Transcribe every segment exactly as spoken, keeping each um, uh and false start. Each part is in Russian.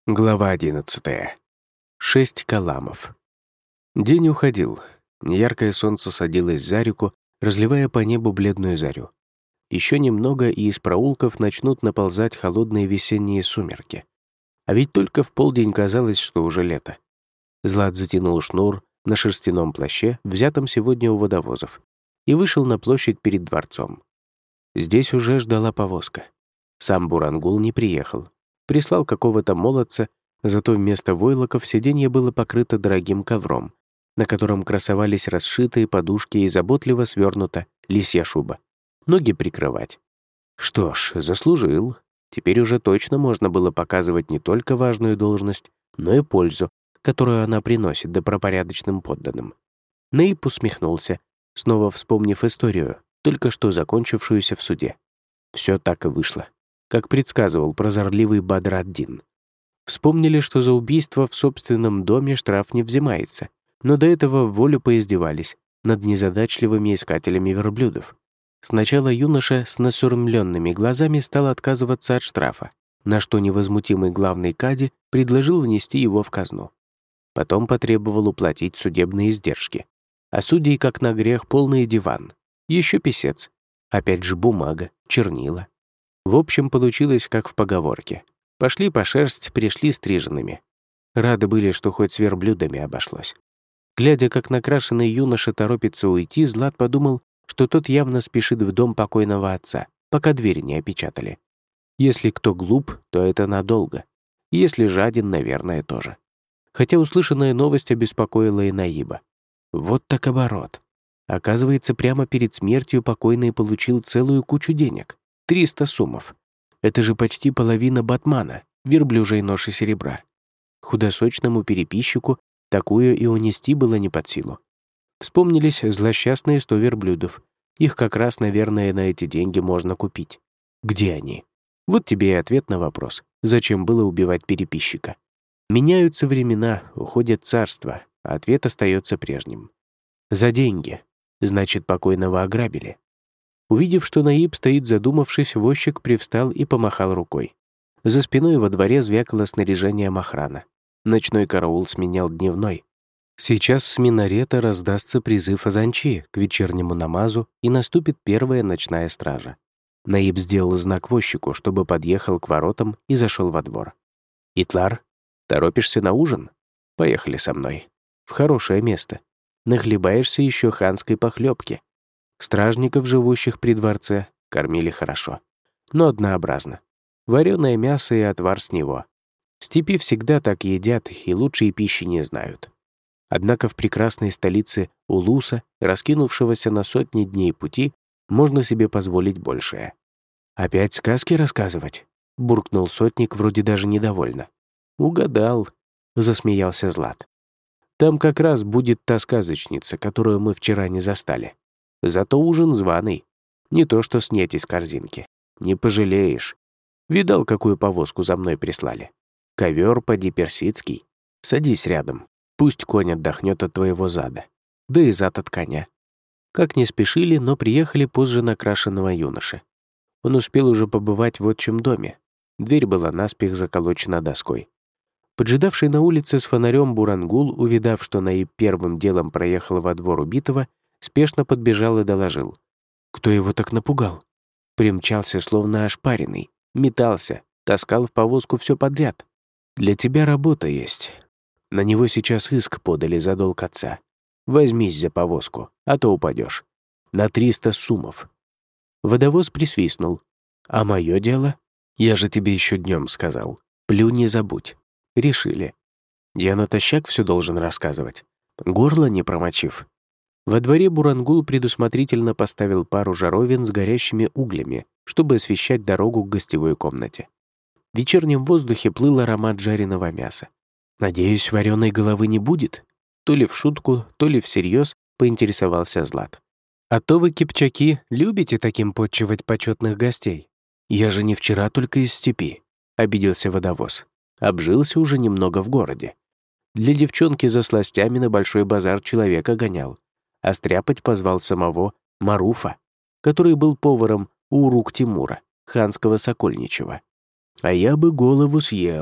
Глава одиннадцатая. Шесть каламов. День уходил. Неяркое солнце садилось за реку, разливая по небу бледную зарю. Еще немного, и из проулков начнут наползать холодные весенние сумерки. А ведь только в полдень казалось, что уже лето. Злат затянул шнур на шерстяном плаще, взятом сегодня у водовозов, и вышел на площадь перед дворцом. Здесь уже ждала повозка. Сам Бурангул не приехал. Прислал какого-то молодца, зато вместо войлоков сиденье было покрыто дорогим ковром, на котором красовались расшитые подушки и заботливо свернута лисья шуба. Ноги прикрывать. Что ж, заслужил. Теперь уже точно можно было показывать не только важную должность, но и пользу, которую она приносит добропорядочным подданным. Наиб усмехнулся, снова вспомнив историю, только что закончившуюся в суде. Все так и вышло, как предсказывал прозорливый Бадр ад-Дин. Вспомнили, что за убийство в собственном доме штраф не взимается, но до этого в волю поиздевались над незадачливыми искателями верблюдов. Сначала юноша с насурмленными глазами стал отказываться от штрафа, на что невозмутимый главный кади предложил внести его в казну. Потом потребовал уплатить судебные издержки. А судей, как на грех, полный диван. Еще писец. Опять же бумага, чернила. В общем, получилось, как в поговорке. Пошли по шерсть, пришли стриженными. Рады были, что хоть с верблюдами обошлось. Глядя, как накрашенный юноша торопится уйти, Злат подумал, что тот явно спешит в дом покойного отца, пока двери не опечатали. Если кто глуп, то это надолго. Если жаден, наверное, тоже. Хотя услышанная новость обеспокоила и Наиба. Вот так оборот. Оказывается, прямо перед смертью покойный получил целую кучу денег. триста сумов. Это же почти половина батмана, верблюжьей ноши серебра. Худосочному переписчику такую и унести было не под силу. Вспомнились злосчастные сто верблюдов. Их как раз, наверное, на эти деньги можно купить. Где они? Вот тебе и ответ на вопрос, зачем было убивать переписчика. Меняются времена, уходят царства, а ответ остается прежним. За деньги. Значит, покойного ограбили. Увидев, что Наиб стоит задумавшись, возчик привстал и помахал рукой. За спиной во дворе звякало снаряжением охрана. Ночной караул сменял дневной. Сейчас с минарета раздастся призыв азанчи к вечернему намазу, и наступит первая ночная стража. Наиб сделал знак возчику, чтобы подъехал к воротам и зашел во двор. «Итлар, торопишься на ужин? Поехали со мной. В хорошее место. Нахлебаешься еще ханской похлебки. Стражников, живущих при дворце, кормили хорошо, но однообразно. Вареное мясо и отвар с него. В степи всегда так едят и лучшей пищи не знают. Однако в прекрасной столице Улуса, раскинувшегося на сотни дней пути, можно себе позволить большее. «Опять сказки рассказывать?» — буркнул сотник, вроде даже недовольно. «Угадал», — засмеялся Злат. «Там как раз будет та сказочница, которую мы вчера не застали. Зато ужин званый. Не то что снять из корзинки. Не пожалеешь. Видал, какую повозку за мной прислали? Ковер поди персидский. Садись рядом. Пусть конь отдохнет от твоего зада. Да и зад от коня». Как не спешили, но приехали позже накрашенного юноши. Он успел уже побывать в отчим доме. Дверь была наспех заколочена доской. Поджидавший на улице с фонарем Бурангул, увидав, что Наиб первым делом проехал во двор убитого, спешно подбежал и доложил. Кто его так напугал? Примчался, словно ошпаренный. Метался, таскал в повозку все подряд. Для тебя работа есть. На него сейчас иск подали за долг отца. Возьмись за повозку, а то упадешь. На триста сумов. Водовоз присвистнул. А мое дело? Я же тебе еще днем сказал. Плюнь, не забудь. Решили. Я натощак все должен рассказывать. Горло не промочив. Во дворе Бурангул предусмотрительно поставил пару жаровин с горящими углями, чтобы освещать дорогу к гостевой комнате. В вечернем воздухе плыл аромат жареного мяса. «Надеюсь, вареной головы не будет?» То ли в шутку, то ли всерьез поинтересовался Злат. «А то вы, кипчаки, любите таким подчивать почетных гостей. Я же не вчера только из степи», — обиделся водовоз. Обжился уже немного в городе. Для девчонки за сластями на большой базар человека гонял. А стряпать позвал самого Маруфа, который был поваром у Урук Тимура, ханского сокольничего. «А я бы голову съел»,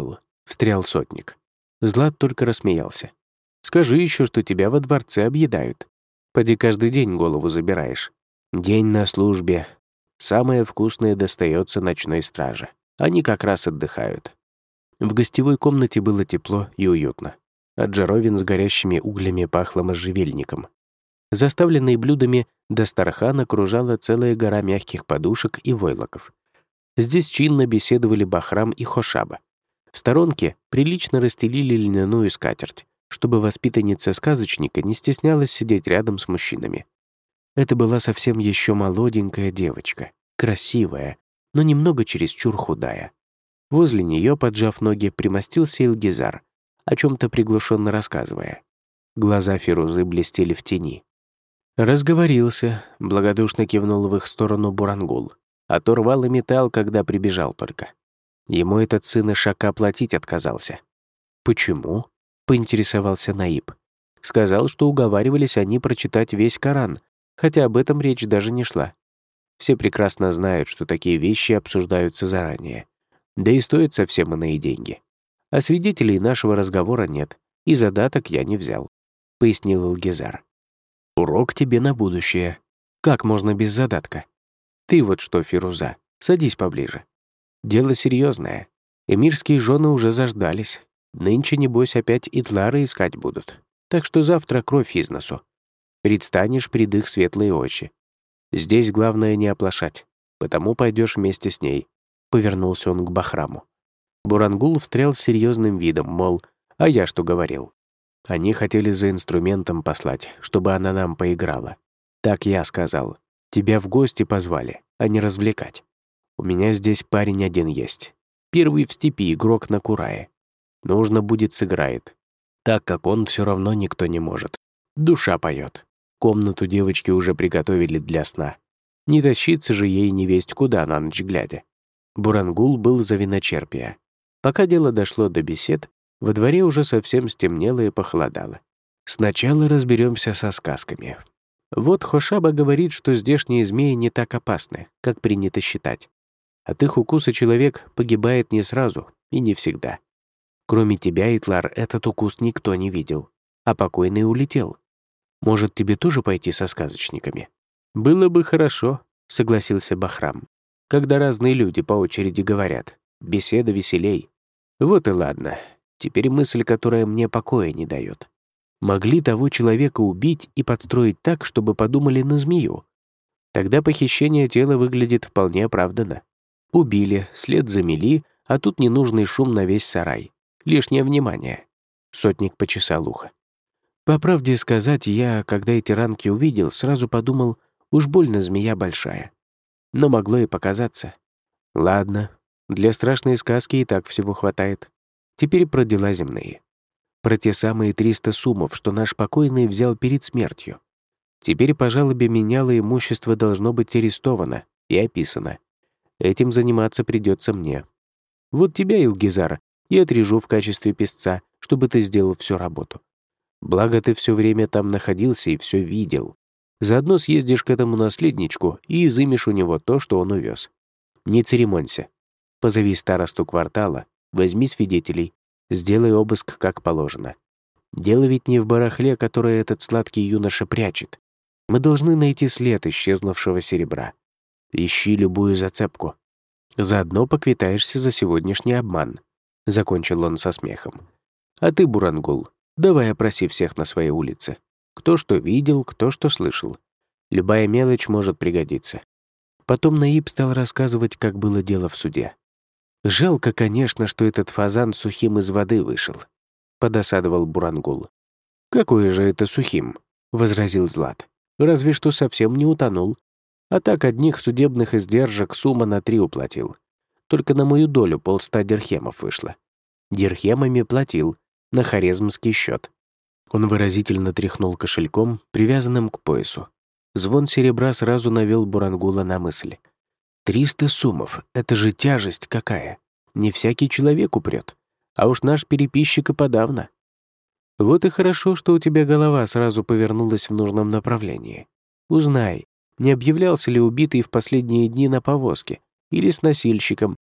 встрял сотник. Злат только рассмеялся. «Скажи еще, что тебя во дворце объедают. Поди каждый день голову забираешь. День на службе. Самое вкусное достается ночной страже. Они как раз отдыхают». В гостевой комнате было тепло и уютно. От жаровин с горящими углями пахло можжевельником. Заставленный блюдами Дастархан окружала целая гора мягких подушек и войлоков. Здесь чинно беседовали Бахрам и Хошаба. В сторонке прилично расстелили льняную скатерть, чтобы воспитанница сказочника не стеснялась сидеть рядом с мужчинами. Это была совсем еще молоденькая девочка, красивая, но немного чересчур худая. Возле нее, поджав ноги, примостился Илгизар, о чем-то приглушенно рассказывая. Глаза Фирузы блестели в тени. «Разговорился», — благодушно кивнул в их сторону Бурангул. Оторвал и металл, когда прибежал только. Ему этот сын Ишака платить отказался. «Почему?» — поинтересовался Наиб. Сказал, что уговаривались они прочитать весь Коран, хотя об этом речь даже не шла. Все прекрасно знают, что такие вещи обсуждаются заранее. Да и стоят совсем иные деньги. А свидетелей нашего разговора нет, и задаток я не взял», — пояснил Илгизар. «Урок тебе на будущее. Как можно без задатка? Ты вот что, Фируза, садись поближе. Дело серьезное. Эмирские жены уже заждались. Нынче, небось, опять Итлары искать будут. Так что завтра кровь из носу. Предстанешь пред их светлые очи. Здесь главное не оплошать, потому пойдешь вместе с ней», — повернулся он к Бахраму. Бурангул встрял с серьезным видом, мол, а я что говорил? Они хотели за инструментом послать, чтобы она нам поиграла. Так я сказал. Тебя в гости позвали, а не развлекать. У меня здесь парень один есть. Первый в степи игрок на курае. Нужно будет сыграет. Так как он все равно никто не может. Душа поет. Комнату девочки уже приготовили для сна. Не тащиться же ей невесть куда на ночь глядя. Бурангул был за виночерпия. Пока дело дошло до бесед, во дворе уже совсем стемнело и похолодало. Сначала разберемся со сказками. Вот Хошаба говорит, что здешние змеи не так опасны, как принято считать. От их укуса человек погибает не сразу и не всегда. Кроме тебя, Итлар, этот укус никто не видел, а покойный улетел. Может, тебе тоже пойти со сказочниками? Было бы хорошо, согласился Бахрам. Когда разные люди по очереди говорят, беседа веселей. Вот и ладно. Теперь мысль, которая мне покоя не дает. Могли того человека убить и подстроить так, чтобы подумали на змею. Тогда похищение тела выглядит вполне оправданно. Убили, след замели, а тут ненужный шум на весь сарай. Лишнее внимание. Сотник почесал ухо. По правде сказать, я, когда эти ранки увидел, сразу подумал, уж больно змея большая. Но могло и показаться. Ладно, для страшной сказки и так всего хватает. Теперь про дела земные. Про те самые триста сумов, что наш покойный взял перед смертью. Теперь по жалобе меняло имущество должно быть арестовано и описано. Этим заниматься придется мне. Вот тебя, Илгизар, и отрежу в качестве писца, чтобы ты сделал всю работу. Благо ты все время там находился и все видел. Заодно съездишь к этому наследничку и изымешь у него то, что он увез. Не церемонься. Позови старосту квартала, возьми свидетелей, сделай обыск как положено. Дело ведь не в барахле, которое этот сладкий юноша прячет. Мы должны найти след исчезнувшего серебра. Ищи любую зацепку. Заодно поквитаешься за сегодняшний обман. Закончил он со смехом. А ты, Бурангул, давай опроси всех на своей улице. Кто что видел, кто что слышал. Любая мелочь может пригодиться. Потом Наиб стал рассказывать, как было дело в суде. «Жалко, конечно, что этот фазан сухим из воды вышел», — подосадовал Бурангул. «Какой же это сухим?» — возразил Злат. «Разве что совсем не утонул. А так одних судебных издержек сумма на три уплатил. Только на мою долю полста дирхемов вышло. Дирхемами платил, на хорезмский счет». Он выразительно тряхнул кошельком, привязанным к поясу. Звон серебра сразу навел Бурангула на мысль. «Триста сумов — это же тяжесть какая! Не всякий человек упрет, а уж наш переписчик и подавно. Вот и хорошо, что у тебя голова сразу повернулась в нужном направлении. Узнай, не объявлялся ли убитый в последние дни на повозке или с носильщиком.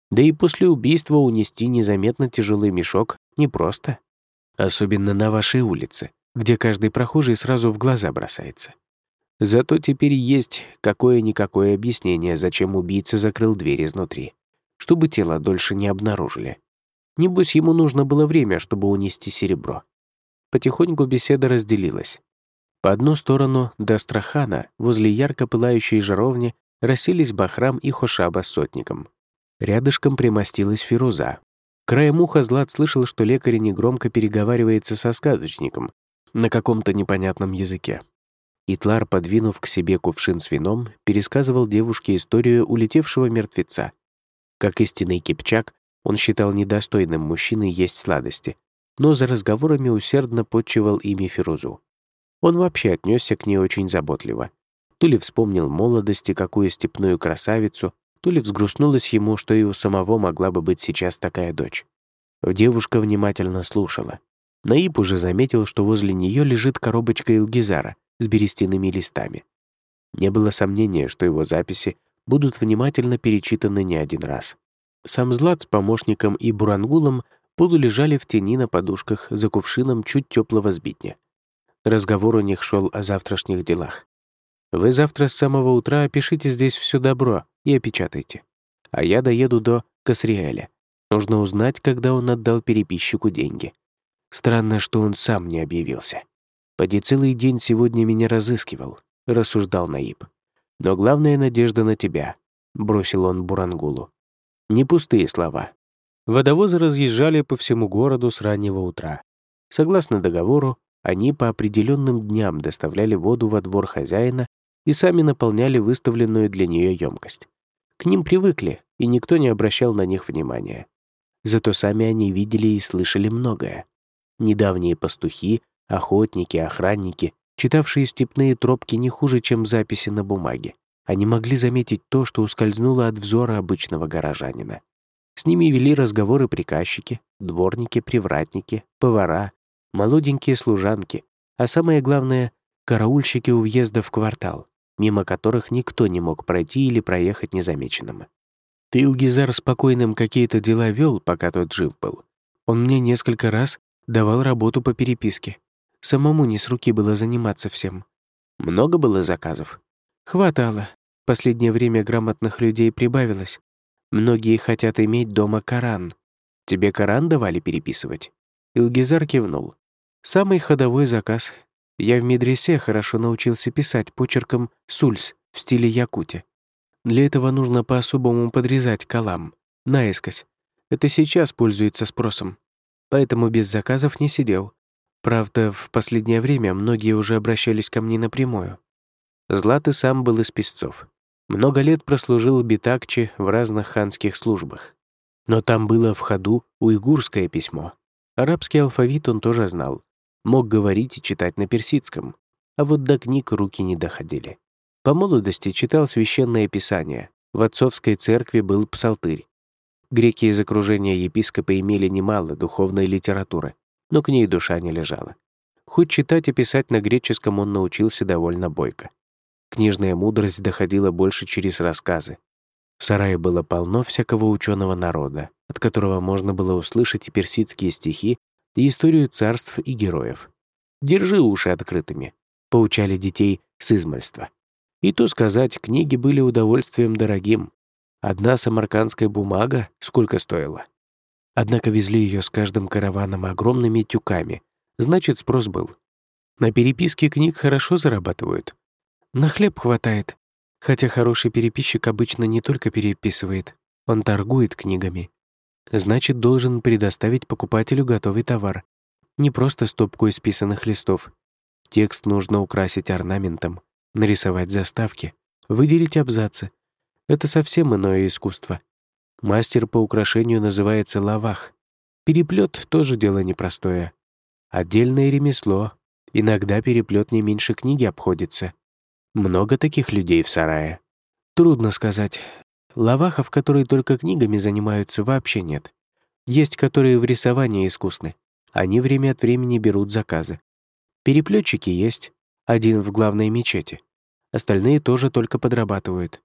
Да и после убийства унести незаметно тяжелый мешок непросто. Особенно на вашей улице, где каждый прохожий сразу в глаза бросается. Зато теперь есть какое-никакое объяснение, зачем убийца закрыл дверь изнутри, чтобы тело дольше не обнаружили. Небось, ему нужно было время, чтобы унести серебро. Потихоньку беседа разделилась. По одну сторону до Астрахана, возле ярко пылающей жаровни, расселись Бахрам и Хошаба с сотником. Рядышком примостилась Фируза. Краем уха Злат слышал, что лекарь негромко переговаривается со сказочником на каком-то непонятном языке. Итлар, подвинув к себе кувшин с вином, пересказывал девушке историю улетевшего мертвеца. Как истинный кипчак, он считал недостойным мужчины есть сладости, но за разговорами усердно подчивал ими Фирузу. Он вообще отнесся к ней очень заботливо. То ли вспомнил молодости какую степную красавицу, то ли взгрустнулось ему, что и у самого могла бы быть сейчас такая дочь. Девушка внимательно слушала. Наиб уже заметил, что возле нее лежит коробочка Илгизара с берестяными листами. Не было сомнения, что его записи будут внимательно перечитаны не один раз. Сам Злат с помощником и Бурангулом полулежали в тени на подушках за кувшином чуть теплого сбитня. Разговор у них шел о завтрашних делах. «Вы завтра с самого утра опишите здесь все добро и опечатайте. А я доеду до Касриэля. Нужно узнать, когда он отдал переписчику деньги. Странно, что он сам не объявился. Поди целый день сегодня меня разыскивал», — рассуждал Наиб. «Но главная надежда на тебя», — бросил он Бурангулу. Не пустые слова. Водовозы разъезжали по всему городу с раннего утра. Согласно договору, они по определенным дням доставляли воду во двор хозяина и сами наполняли выставленную для нее емкость. К ним привыкли, и никто не обращал на них внимания. Зато сами они видели и слышали многое. Недавние пастухи, охотники, охранники, читавшие степные тропки не хуже, чем записи на бумаге. Они могли заметить то, что ускользнуло от взора обычного горожанина. С ними вели разговоры приказчики, дворники, привратники, повара, молоденькие служанки, а самое главное — караульщики у въезда в квартал, мимо которых никто не мог пройти или проехать незамеченным. Ты, Илгизар, спокойным какие-то дела вел, пока тот жив был. Он мне несколько раз давал работу по переписке. Самому не с руки было заниматься всем. Много было заказов? Хватало. Последнее время грамотных людей прибавилось. Многие хотят иметь дома Коран. Тебе Коран давали переписывать? Илгизар кивнул. Самый ходовой заказ. Я в медресе хорошо научился писать почерком сульс в стиле якути. Для этого нужно по-особому подрезать калам, наискось. Это сейчас пользуется спросом. Поэтому без заказов не сидел. Правда, в последнее время многие уже обращались ко мне напрямую. Злат и сам был из писцов. Много лет прослужил в Битакче в разных ханских службах. Но там было в ходу уйгурское письмо. Арабский алфавит он тоже знал. Мог говорить и читать на персидском. А вот до книг руки не доходили. По молодости читал священное писание. В отцовской церкви был псалтырь. Греки из окружения епископа имели немало духовной литературы, но к ней душа не лежала. Хоть читать и писать на греческом он научился довольно бойко. Книжная мудрость доходила больше через рассказы. В сарае было полно всякого ученого народа, от которого можно было услышать и персидские стихи, и историю царств и героев. «Держи уши открытыми», — поучали детей с измальства. И то сказать, книги были удовольствием дорогим. Одна самаркандская бумага сколько стоила? Однако везли ее с каждым караваном огромными тюками, значит, спрос был. На переписке книг хорошо зарабатывают. На хлеб хватает, хотя хороший переписчик обычно не только переписывает, он торгует книгами. Значит, должен предоставить покупателю готовый товар, не просто стопку исписанных листов. Текст нужно украсить орнаментом, нарисовать заставки, выделить абзацы. Это совсем иное искусство. Мастер по украшению называется лавах. Переплет тоже дело непростое. Отдельное ремесло. Иногда переплет не меньше книги обходится. Много таких людей в сарае. Трудно сказать. Лавахов, которые только книгами занимаются, вообще нет. Есть, которые в рисовании искусны. Они время от времени берут заказы. Переплетчики есть. Один в главной мечети. Остальные тоже только подрабатывают.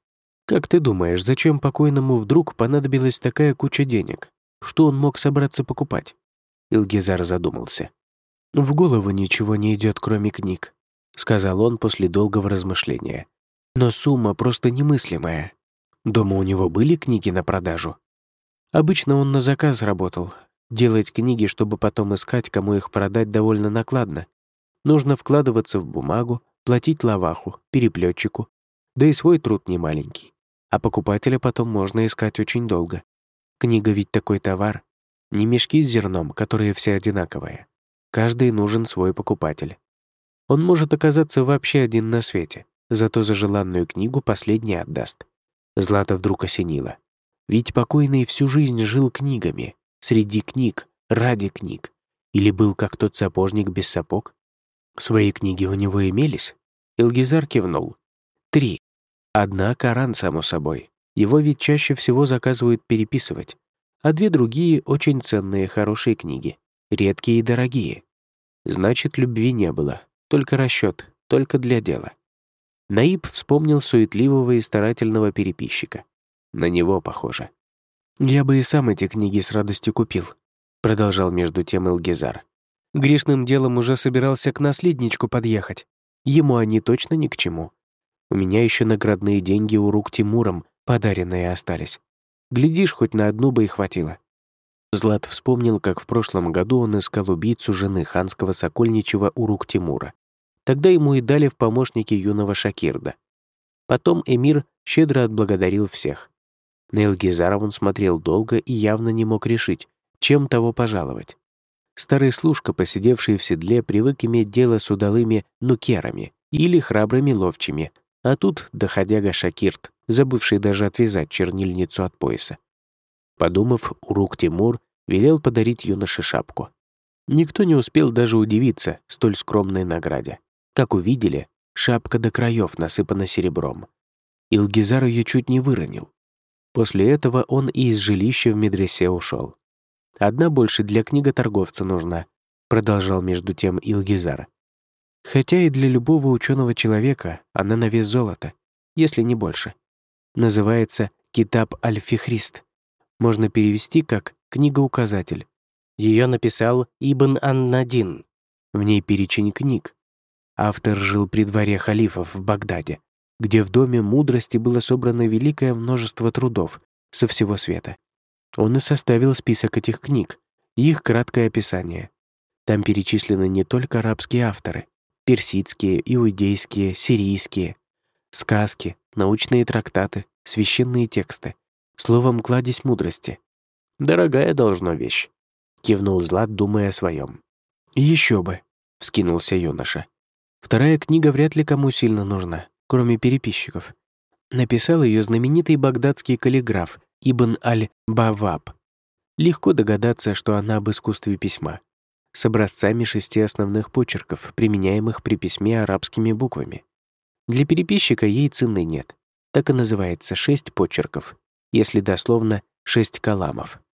Как ты думаешь, зачем покойному вдруг понадобилась такая куча денег? Что он мог собраться покупать?» Илгизар задумался. «В голову ничего не идет, кроме книг», — сказал он после долгого размышления. «Но сумма просто немыслимая. Дома у него были книги на продажу?» «Обычно он на заказ работал. Делать книги, чтобы потом искать, кому их продать, довольно накладно. Нужно вкладываться в бумагу, платить лаваху, переплетчику, да и свой труд немаленький. А покупателя потом можно искать очень долго. Книга ведь такой товар. Не мешки с зерном, которые все одинаковые. Каждый нужен свой покупатель. Он может оказаться вообще один на свете, зато за желанную книгу последний отдаст». Злата вдруг осенила. Ведь покойный всю жизнь жил книгами, среди книг, ради книг. Или был как тот сапожник без сапог? Свои книги у него имелись? Илгизар кивнул. Три. Одна — Коран, само собой. Его ведь чаще всего заказывают переписывать. А две другие — очень ценные, хорошие книги. Редкие и дорогие. Значит, любви не было. Только расчет, только для дела. Наиб вспомнил суетливого и старательного переписчика. На него похоже. «Я бы и сам эти книги с радостью купил», — продолжал между тем Илгизар. «Грешным делом уже собирался к наследничку подъехать. Ему они точно ни к чему. У меня еще наградные деньги у рук Тимуром подаренные остались. Глядишь, хоть на одну бы и хватило». Злат вспомнил, как в прошлом году он искал убийцу жены ханского Сокольничева у рук Тимура. Тогда ему и дали в помощники юного Шакирда. Потом эмир щедро отблагодарил всех. На Илгизара он смотрел долго и явно не мог решить, чем того пожаловать. Старый служка, посидевший в седле, привык иметь дело с удалыми нукерами или храбрыми ловчими, а тут доходяга Шакирд, забывший даже отвязать чернильницу от пояса. Подумав, Урук Тимур велел подарить юноше шапку. Никто не успел даже удивиться столь скромной награде. Как увидели, шапка до краев насыпана серебром. Илгизар ее чуть не выронил. После этого он и из жилища в медресе ушел. «Одна больше для книготорговца нужна», — продолжал между тем Илгизар. «Хотя и для любого ученого человека она на вес золота, если не больше. Называется «Китаб аль-Фихрист». Можно перевести как «книга-указатель». Ее написал Ибн ан-Надин. В ней перечень книг. Автор жил при дворе халифов в Багдаде, где в Доме мудрости было собрано великое множество трудов со всего света. Он и составил список этих книг, и их краткое описание. Там перечислены не только арабские авторы, персидские, иудейские, сирийские, сказки, научные трактаты, священные тексты. Словом, кладезь мудрости. «Дорогая должно вещь», — кивнул Злат, думая о своем. «Еще бы», — вскинулся юноша. «Вторая книга вряд ли кому сильно нужна, кроме переписчиков. Написал ее знаменитый багдадский каллиграф Ибн аль-Баваб. Легко догадаться, что она об искусстве письма, с образцами шести основных почерков, применяемых при письме арабскими буквами. Для переписчика ей цены нет. Так и называется «шесть почерков», если дословно «шесть каламов».